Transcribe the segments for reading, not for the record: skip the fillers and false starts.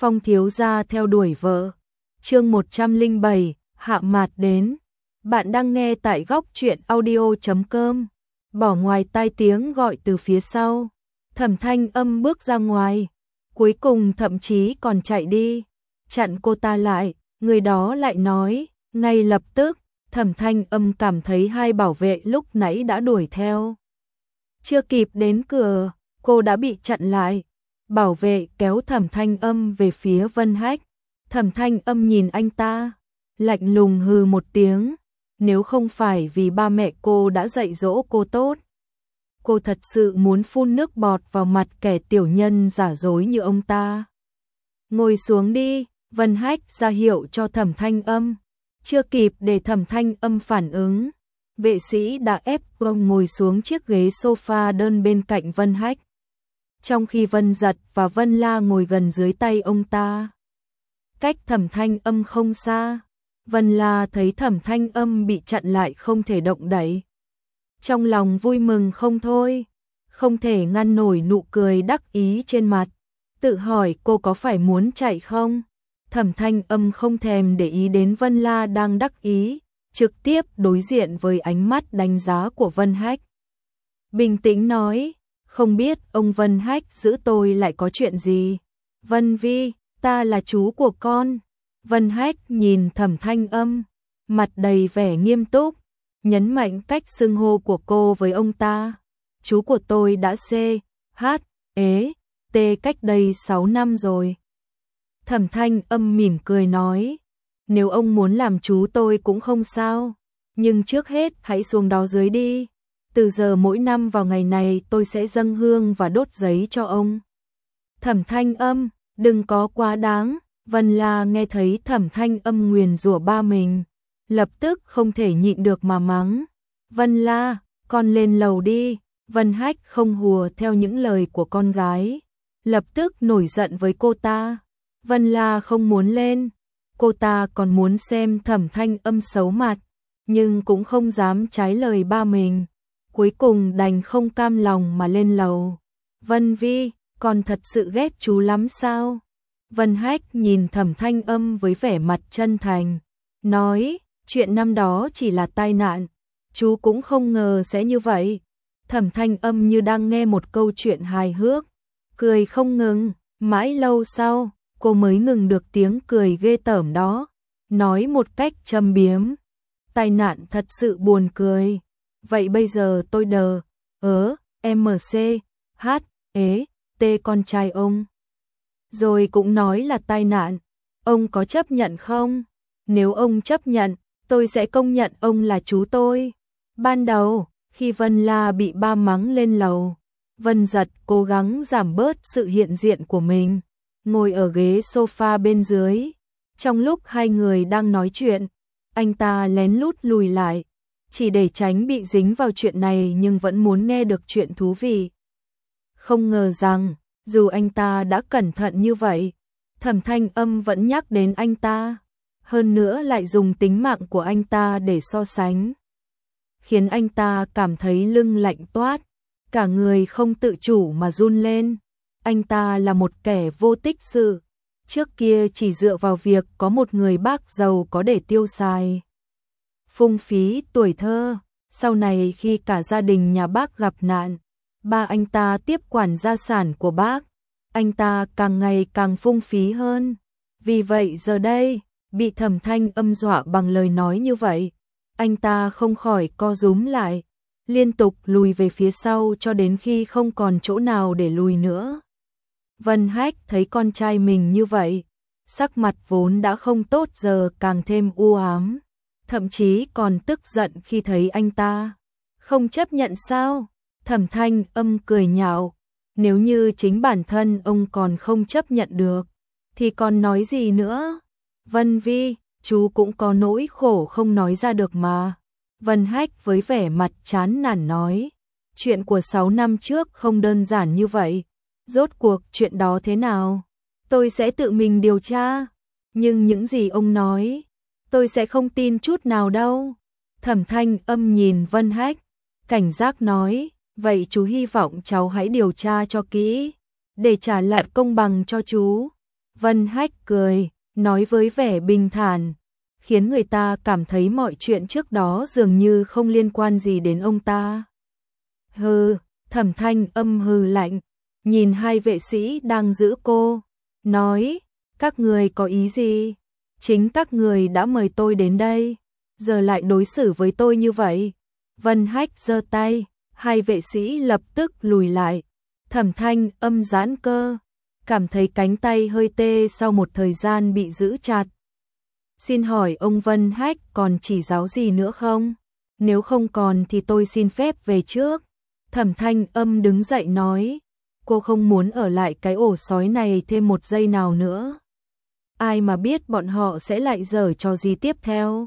Phong thiếu gia theo đuổi vợ. Chương 107, hạ mạt đến. Bạn đang nghe tại góc truyện audio.com. Bỏ ngoài tai tiếng gọi từ phía sau. Thẩm Thanh Âm bước ra ngoài, cuối cùng thậm chí còn chạy đi, chặn cô ta lại, người đó lại nói, ngay lập tức, Thẩm Thanh Âm cảm thấy hai bảo vệ lúc nãy đã đuổi theo. Chưa kịp đến cửa, cô đã bị chặn lại. Bảo vệ kéo Thẩm Thanh Âm về phía Vân Hách. Thẩm Thanh Âm nhìn anh ta, lạnh lùng hừ một tiếng, nếu không phải vì ba mẹ cô đã dạy dỗ cô tốt, cô thật sự muốn phun nước bọt vào mặt kẻ tiểu nhân giả dối như ông ta. Ngồi xuống đi, Vân Hách ra hiệu cho Thẩm Thanh Âm. Chưa kịp để Thẩm Thanh Âm phản ứng, vệ sĩ đã ép ông ngồi xuống chiếc ghế sofa đơn bên cạnh Vân Hách. Trong khi Vân Giật và Vân La ngồi gần dưới tay ông ta. Cách Thẩm Thanh Âm không xa, Vân La thấy Thẩm Thanh Âm bị chặn lại không thể động đậy. Trong lòng vui mừng không thôi, không thể ngăn nổi nụ cười đắc ý trên mặt, tự hỏi cô có phải muốn chạy không? Thẩm Thanh Âm không thèm để ý đến Vân La đang đắc ý, trực tiếp đối diện với ánh mắt đánh giá của Vân Hách. Bình tĩnh nói, không biết ông Vân Hách giữ tôi lại có chuyện gì? Vân Vi, ta là chú của con. Vân Hách nhìn Thẩm Thanh Âm, mặt đầy vẻ nghiêm túc, nhấn mạnh cách xưng hô của cô với ông ta. Chú của tôi đã C.H.E.T cách đây 6 năm rồi. Thẩm Thanh Âm mỉm cười nói, nếu ông muốn làm chú tôi cũng không sao, nhưng trước hết hãy xuống đó dưới đi. Từ giờ mỗi năm vào ngày này tôi sẽ dâng hương và đốt giấy cho ông. Thẩm Thanh Âm, đừng có quá đáng. Vân La nghe thấy Thẩm Thanh Âm nguyền rủa ba mình, lập tức không thể nhịn được mà mắng. Vân La, con lên lầu đi. Vân Hách không hùa theo những lời của con gái, lập tức nổi giận với cô ta. Vân La không muốn lên, cô ta còn muốn xem Thẩm Thanh Âm xấu mặt, nhưng cũng không dám trái lời ba mình. Cuối cùng đành không cam lòng mà lên lầu. Vân Vi, con thật sự ghét chú lắm sao? Vân Hách nhìn Thẩm Thanh Âm với vẻ mặt chân thành, nói, chuyện năm đó chỉ là tai nạn, chú cũng không ngờ sẽ như vậy. Thẩm Thanh Âm như đang nghe một câu chuyện hài hước, cười không ngừng, mãi lâu sau, cô mới ngừng được tiếng cười ghê tởm đó, nói một cách châm biếm, tai nạn thật sự buồn cười. Vậy bây giờ tôi MC.H.E.T con trai ông rồi cũng nói là tai nạn, ông có chấp nhận không? Nếu ông chấp nhận, tôi sẽ công nhận ông là chú tôi. Ban đầu, khi Vân La bị ba mắng lên lầu, Vân Giật cố gắng giảm bớt sự hiện diện của mình, ngồi ở ghế sofa bên dưới. Trong lúc hai người đang nói chuyện, anh ta lén lút lùi lại, chỉ để tránh bị dính vào chuyện này nhưng vẫn muốn nghe được chuyện thú vị. Không ngờ rằng, dù anh ta đã cẩn thận như vậy, Thẩm Thanh Âm vẫn nhắc đến anh ta, hơn nữa lại dùng tính mạng của anh ta để so sánh, khiến anh ta cảm thấy lưng lạnh toát, cả người không tự chủ mà run lên. Anh ta là một kẻ vô tích sự, trước kia chỉ dựa vào việc có một người bác giàu có để tiêu xài, phung phí tuổi thơ. Sau này khi cả gia đình nhà bác gặp nạn, ba anh ta tiếp quản gia sản của bác, anh ta càng ngày càng phung phí hơn. Vì vậy giờ đây, bị Thẩm Thanh Âm dọa bằng lời nói như vậy, anh ta không khỏi co rúm lại, liên tục lùi về phía sau cho đến khi không còn chỗ nào để lùi nữa. Vân Hách thấy con trai mình như vậy, sắc mặt vốn đã không tốt giờ càng thêm u ám, thậm chí còn tức giận khi thấy anh ta không chấp nhận sao? Thẩm Thanh Âm cười nhạo, nếu như chính bản thân ông còn không chấp nhận được, thì còn nói gì nữa? Vân Vi, chú cũng có nỗi khổ không nói ra được mà. Vân Hách với vẻ mặt chán nản nói, chuyện của 6 năm trước không đơn giản như vậy, rốt cuộc chuyện đó thế nào? Tôi sẽ tự mình điều tra, nhưng những gì ông nói, tôi sẽ không tin chút nào đâu. Thẩm Thanh Âm nhìn Vân Hách, cảnh giác nói, vậy chú hy vọng cháu hãy điều tra cho kỹ, để trả lại công bằng cho chú. Vân Hách cười, nói với vẻ bình thản, khiến người ta cảm thấy mọi chuyện trước đó dường như không liên quan gì đến ông ta. Hừ, Thẩm Thanh Âm hừ lạnh, nhìn hai vệ sĩ đang giữ cô, nói, các người có ý gì? Chính các người đã mời tôi đến đây, giờ lại đối xử với tôi như vậy. Vân Hách giơ tay, hai vệ sĩ lập tức lùi lại. Thẩm Thanh Âm giãn cơ, cảm thấy cánh tay hơi tê sau một thời gian bị giữ chặt. Xin hỏi ông Vân Hách còn chỉ giáo gì nữa không? Nếu không còn thì tôi xin phép về trước. Thẩm Thanh Âm đứng dậy nói, cô không muốn ở lại cái ổ sói này thêm một giây nào nữa. Ai mà biết bọn họ sẽ lại giở trò gì tiếp theo.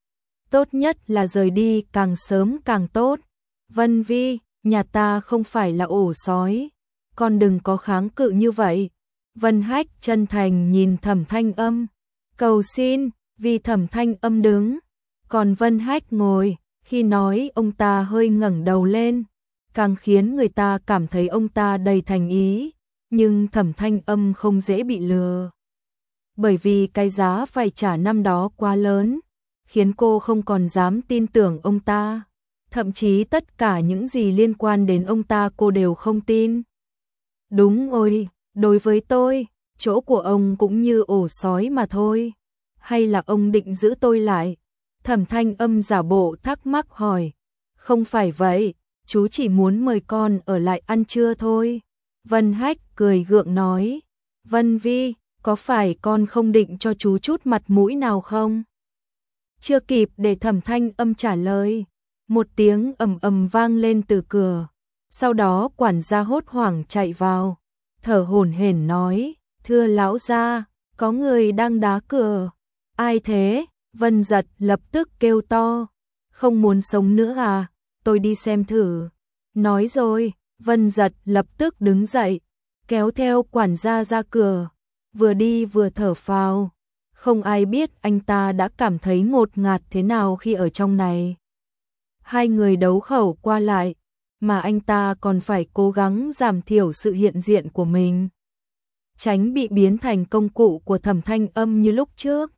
Tốt nhất là rời đi càng sớm càng tốt. Vân Vi, nhà ta không phải là ổ sói, con đừng có kháng cự như vậy. Vân Hách chân thành nhìn Thẩm Thanh Âm, cầu xin. Vì Thẩm Thanh Âm đứng, còn Vân Hách ngồi, khi nói ông ta hơi ngẩng đầu lên, càng khiến người ta cảm thấy ông ta đầy thành ý, nhưng Thẩm Thanh Âm không dễ bị lừa. Bởi vì cái giá phải trả năm đó quá lớn, khiến cô không còn dám tin tưởng ông ta, thậm chí tất cả những gì liên quan đến ông ta cô đều không tin. Đúng rồi, đối với tôi, chỗ của ông cũng như ổ sói mà thôi. Hay là ông định giữ tôi lại? Thẩm Thanh Âm giả bộ thắc mắc hỏi. Không phải vậy, chú chỉ muốn mời con ở lại ăn trưa thôi. Vân Hách cười gượng nói. Vân Vi, có phải con không định cho chú chút mặt mũi nào không? Chưa kịp để Thẩm Thanh Âm trả lời, một tiếng ầm ầm vang lên từ cửa. Sau đó quản gia hốt hoảng chạy vào, thở hổn hển nói, thưa lão gia, có người đang đá cửa. Ai thế? Vân Giật lập tức kêu to, không muốn sống nữa à, tôi đi xem thử. Nói rồi, Vân Giật lập tức đứng dậy, kéo theo quản gia ra cửa, vừa đi vừa thở phào. Không ai biết anh ta đã cảm thấy ngột ngạt thế nào khi ở trong này. Hai người đấu khẩu qua lại, mà anh ta còn phải cố gắng giảm thiểu sự hiện diện của mình, tránh bị biến thành công cụ của Thẩm Thanh Âm như lúc trước.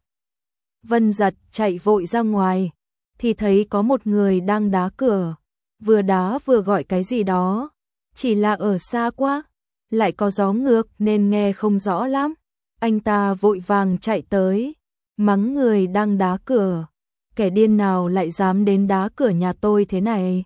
Vân Giật chạy vội ra ngoài, thì thấy có một người đang đá cửa, vừa đá vừa gọi cái gì đó, chỉ là ở xa quá, lại có gió ngược nên nghe không rõ lắm. Anh ta vội vàng chạy tới, mắng người đang đá cửa, kẻ điên nào lại dám đến đá cửa nhà tôi thế này.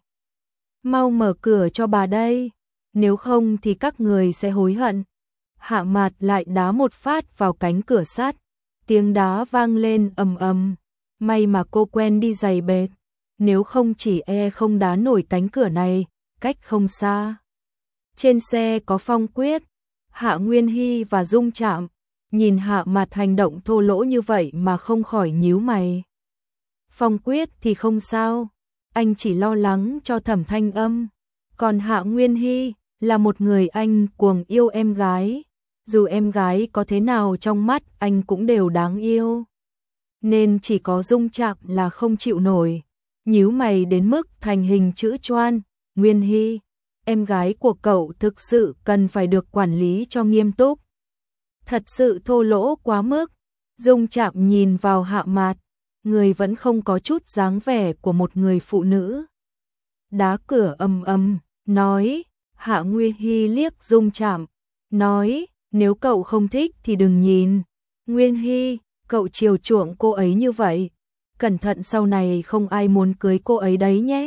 Mau mở cửa cho bà đây, nếu không thì các người sẽ hối hận. Hạ Mạt lại đá một phát vào cánh cửa sắt. Tiếng đá vang lên ầm ầm, may mà cô quen đi giày bệt, nếu không chỉ không đá nổi cánh cửa này, cách không xa. Trên xe có Phong Quyết, Hạ Nguyên Hy và Dung Trạm, nhìn Hạ Mạt hành động thô lỗ như vậy mà không khỏi nhíu mày. Phong Quyết thì không sao, anh chỉ lo lắng cho Thẩm Thanh Âm, còn Hạ Nguyên Hy là một người anh cuồng yêu em gái. Dù em gái có thế nào trong mắt anh cũng đều đáng yêu. Nên chỉ có Dung Trạm là không chịu nổi, nhíu mày đến mức thành hình chữ choan. Nguyên Hy, em gái của cậu thực sự cần phải được quản lý cho nghiêm túc. Thật sự thô lỗ quá mức. Dung Trạm nhìn vào Hạ Mạt, người vẫn không có chút dáng vẻ của một người phụ nữ. Đá cửa ầm ầm, nói, Hạ Nguyên Hy liếc Dung Trạm, nói, nếu cậu không thích thì đừng nhìn. Nguyên Hy, cậu chiều chuộng cô ấy như vậy, cẩn thận sau này không ai muốn cưới cô ấy đấy nhé.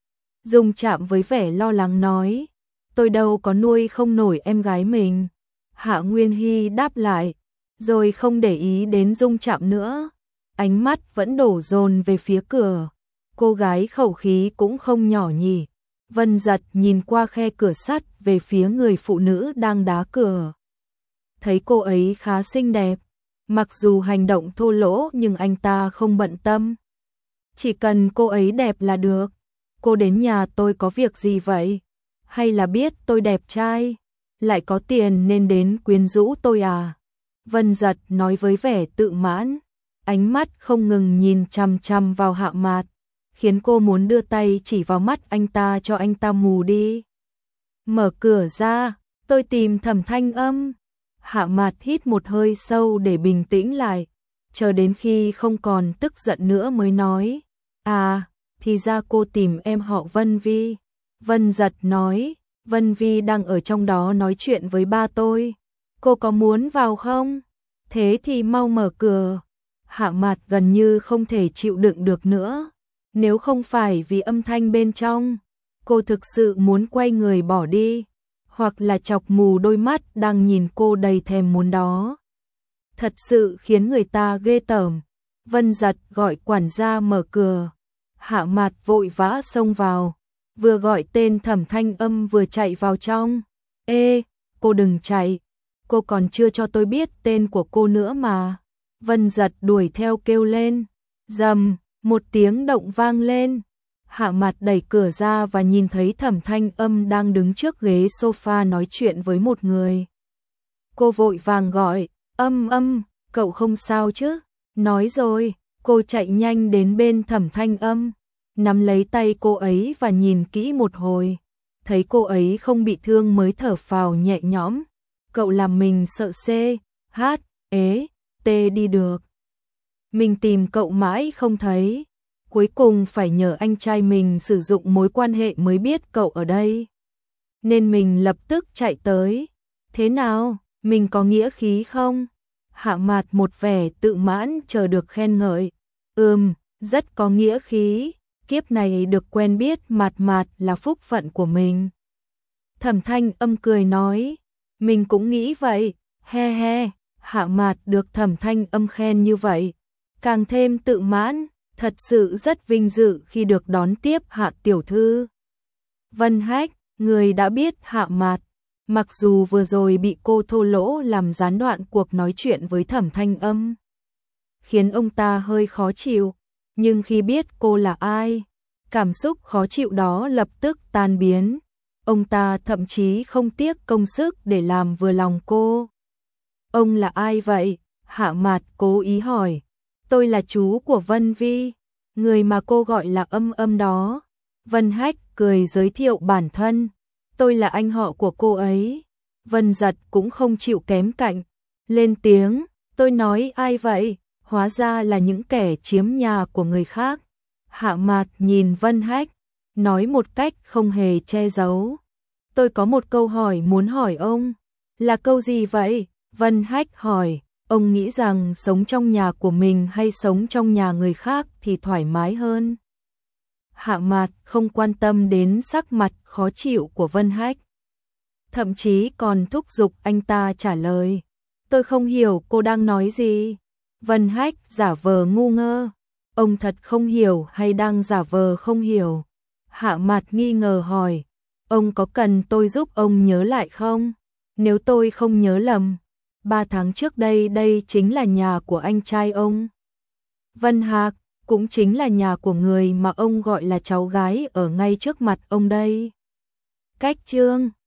Dung Trạm với vẻ lo lắng nói, tôi đâu có nuôi không nổi em gái mình. Hạ Nguyên Hy đáp lại, rồi không để ý đến Dung Trạm nữa, ánh mắt vẫn đổ dồn về phía cửa. Cô gái khẩu khí cũng không nhỏ nhỉ. Vân Giật nhìn qua khe cửa sắt về phía người phụ nữ đang đá cửa. Thấy cô ấy khá xinh đẹp, mặc dù hành động thô lỗ nhưng anh ta không bận tâm. Chỉ cần cô ấy đẹp là được. Cô đến nhà tôi có việc gì vậy? Hay là biết tôi đẹp trai, lại có tiền nên đến quyến rũ tôi à? Vân Giật nói với vẻ tự mãn, ánh mắt không ngừng nhìn chằm chằm vào Hạ Mạt, khiến cô muốn đưa tay chỉ vào mắt anh ta cho anh ta mù đi. Mở cửa ra, tôi tìm Thẩm Thanh Âm. Hạ Mạt hít một hơi sâu để bình tĩnh lại, chờ đến khi không còn tức giận nữa mới nói, à, thì ra cô tìm em họ Vân Vi. Vân Giật nói, Vân Vi đang ở trong đó nói chuyện với ba tôi, cô có muốn vào không? Thế thì mau mở cửa. Hạ Mạt gần như không thể chịu đựng được nữa, nếu không phải vì âm thanh bên trong, cô thực sự muốn quay người bỏ đi, hoặc là chọc mù đôi mắt đang nhìn cô đầy thèm muốn đó. Thật sự khiến người ta ghê tởm. Vân Giật gọi quản gia mở cửa. Hạ Mạt vội vã xông vào, vừa gọi tên Thẩm Thanh Âm vừa chạy vào trong. Ê, cô đừng chạy, cô còn chưa cho tôi biết tên của cô nữa mà. Vân Giật đuổi theo kêu lên. Rầm, một tiếng động vang lên. Hạ Mạt đẩy cửa ra và nhìn thấy Thẩm Thanh Âm đang đứng trước ghế sofa nói chuyện với một người. Cô vội vàng gọi, Âm, cậu không sao chứ? Nói rồi, cô chạy nhanh đến bên Thẩm Thanh Âm, nắm lấy tay cô ấy và nhìn kỹ một hồi. Thấy cô ấy không bị thương mới thở phào nhẹ nhõm. Cậu làm mình sợ tê đi được. Mình tìm cậu mãi không thấy. Cuối cùng phải nhờ anh trai mình sử dụng mối quan hệ mới biết cậu ở đây. Nên mình lập tức chạy tới. Thế nào, mình có nghĩa khí không? Hạ Mạt một vẻ tự mãn chờ được khen ngợi. Rất có nghĩa khí. Kiếp này được quen biết Mạt là phúc phận của mình. Thẩm Thanh Âm cười nói. Mình cũng nghĩ vậy. He he. Hạ Mạt được Thẩm Thanh Âm khen như vậy, càng thêm tự mãn, thật sự rất vinh dự khi được đón tiếp Hạ tiểu thư. Vân Hách, người đã biết Hạ Mạt, mặc dù vừa rồi bị cô thô lỗ làm gián đoạn cuộc nói chuyện với Thẩm Thanh Âm, khiến ông ta hơi khó chịu, nhưng khi biết cô là ai, cảm xúc khó chịu đó lập tức tan biến. Ông ta thậm chí không tiếc công sức để làm vừa lòng cô. Ông là ai vậy? Hạ Mạt cố ý hỏi. Tôi là chú của Vân Vi, người mà cô gọi là Âm đó. Vân Hách cười giới thiệu bản thân. Tôi là anh họ của cô ấy. Vân Giật cũng không chịu kém cạnh, lên tiếng. Tôi nói ai vậy? Hóa ra là những kẻ chiếm nhà của người khác. Hạ Mạt nhìn Vân Hách, nói một cách không hề che giấu. Tôi có một câu hỏi muốn hỏi ông. Là câu gì vậy? Vân Hách hỏi. Ông nghĩ rằng sống trong nhà của mình hay sống trong nhà người khác thì thoải mái hơn? Hạ Mạt không quan tâm đến sắc mặt khó chịu của Vân Hách, thậm chí còn thúc giục anh ta trả lời. Tôi không hiểu cô đang nói gì. Vân Hách giả vờ ngu ngơ. Ông thật không hiểu hay đang giả vờ không hiểu? Hạ Mạt nghi ngờ hỏi. Ông có cần tôi giúp ông nhớ lại không? Nếu tôi không nhớ lầm, 3 tháng trước đây chính là nhà của anh trai ông. Vân Hạc, cũng chính là nhà của người mà ông gọi là cháu gái ở ngay trước mặt ông đây. Cách chương